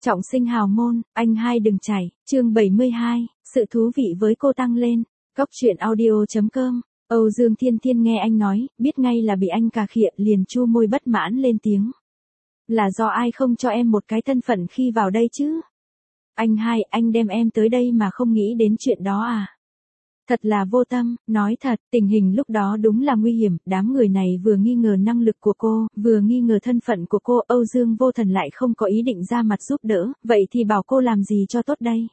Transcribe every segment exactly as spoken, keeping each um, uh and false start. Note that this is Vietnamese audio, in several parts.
Trọng sinh hào môn, anh hai đừng chảy, chương bảy mươi hai, sự thú vị với cô tăng lên. Góc truyện audio chấm com. Âu Dương Thiên Thiên nghe anh nói, biết ngay là bị anh cà khịa, liền chu môi bất mãn lên tiếng. Là do ai không cho em một cái thân phận khi vào đây chứ? Anh hai, anh đem em tới đây mà không nghĩ đến chuyện đó à? Thật là vô tâm, nói thật, tình hình lúc đó đúng là nguy hiểm, đám người này vừa nghi ngờ năng lực của cô, vừa nghi ngờ thân phận của cô, Âu Dương Vô Thần lại không có ý định ra mặt giúp đỡ, vậy thì bảo cô làm gì cho tốt đây?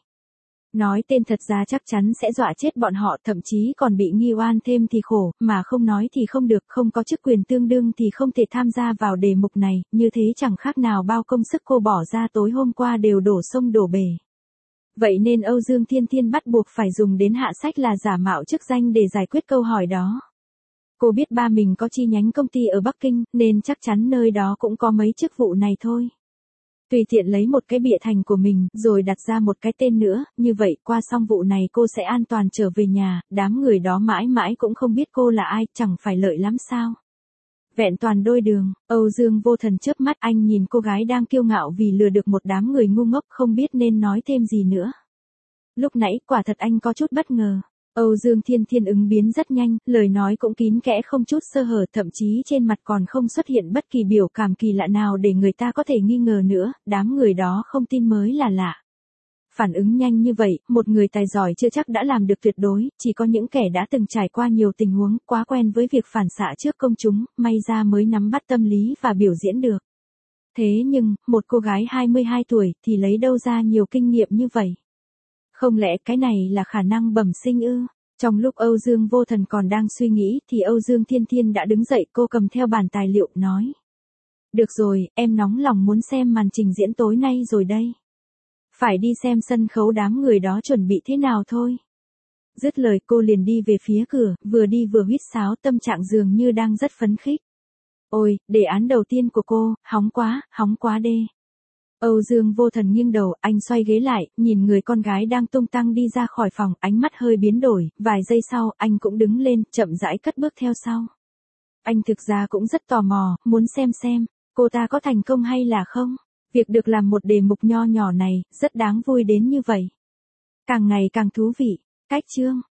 Nói tên thật ra chắc chắn sẽ dọa chết bọn họ, thậm chí còn bị nghi oan thêm thì khổ, mà không nói thì không được, không có chức quyền tương đương thì không thể tham gia vào đề mục này, như thế chẳng khác nào bao công sức cô bỏ ra tối hôm qua đều đổ sông đổ bể. Vậy nên Âu Dương Thiên Thiên bắt buộc phải dùng đến hạ sách là giả mạo chức danh để giải quyết câu hỏi đó. Cô biết ba mình có chi nhánh công ty ở Bắc Kinh, nên chắc chắn nơi đó cũng có mấy chức vụ này thôi. Tùy tiện lấy một cái bịa thành của mình, rồi đặt ra một cái tên nữa, như vậy qua xong vụ này cô sẽ an toàn trở về nhà, đám người đó mãi mãi cũng không biết cô là ai, chẳng phải lợi lắm sao? Vẹn toàn đôi đường, Âu Dương Vô Thần chớp mắt, anh nhìn cô gái đang kiêu ngạo vì lừa được một đám người ngu ngốc, không biết nên nói thêm gì nữa. Lúc nãy quả thật anh có chút bất ngờ. Âu Dương Thiên Thiên ứng biến rất nhanh, lời nói cũng kín kẽ không chút sơ hở, thậm chí trên mặt còn không xuất hiện bất kỳ biểu cảm kỳ lạ nào để người ta có thể nghi ngờ nữa, đám người đó không tin mới là lạ. Phản ứng nhanh như vậy, một người tài giỏi chưa chắc đã làm được tuyệt đối, chỉ có những kẻ đã từng trải qua nhiều tình huống, quá quen với việc phản xạ trước công chúng, may ra mới nắm bắt tâm lý và biểu diễn được. Thế nhưng, một cô gái hai mươi hai tuổi thì lấy đâu ra nhiều kinh nghiệm như vậy? Không lẽ cái này là khả năng bẩm sinh ư? Trong lúc Âu Dương Vô Thần còn đang suy nghĩ thì Âu Dương Thiên Thiên đã đứng dậy, cô cầm theo bản tài liệu, nói. Được rồi, em nóng lòng muốn xem màn trình diễn tối nay rồi đây. Phải đi xem sân khấu đám người đó chuẩn bị thế nào thôi. Dứt lời cô liền đi về phía cửa, vừa đi vừa huýt sáo, tâm trạng dường như đang rất phấn khích. Ôi, đề án đầu tiên của cô, hóng quá, hóng quá đê. Âu Dương Vô Thần nghiêng đầu, anh xoay ghế lại, nhìn người con gái đang tung tăng đi ra khỏi phòng, ánh mắt hơi biến đổi, vài giây sau, anh cũng đứng lên, chậm rãi cất bước theo sau. Anh thực ra cũng rất tò mò, muốn xem xem, cô ta có thành công hay là không? Việc được làm một đề mục nho nhỏ này, rất đáng vui đến như vậy. Càng ngày càng thú vị. Cách chương.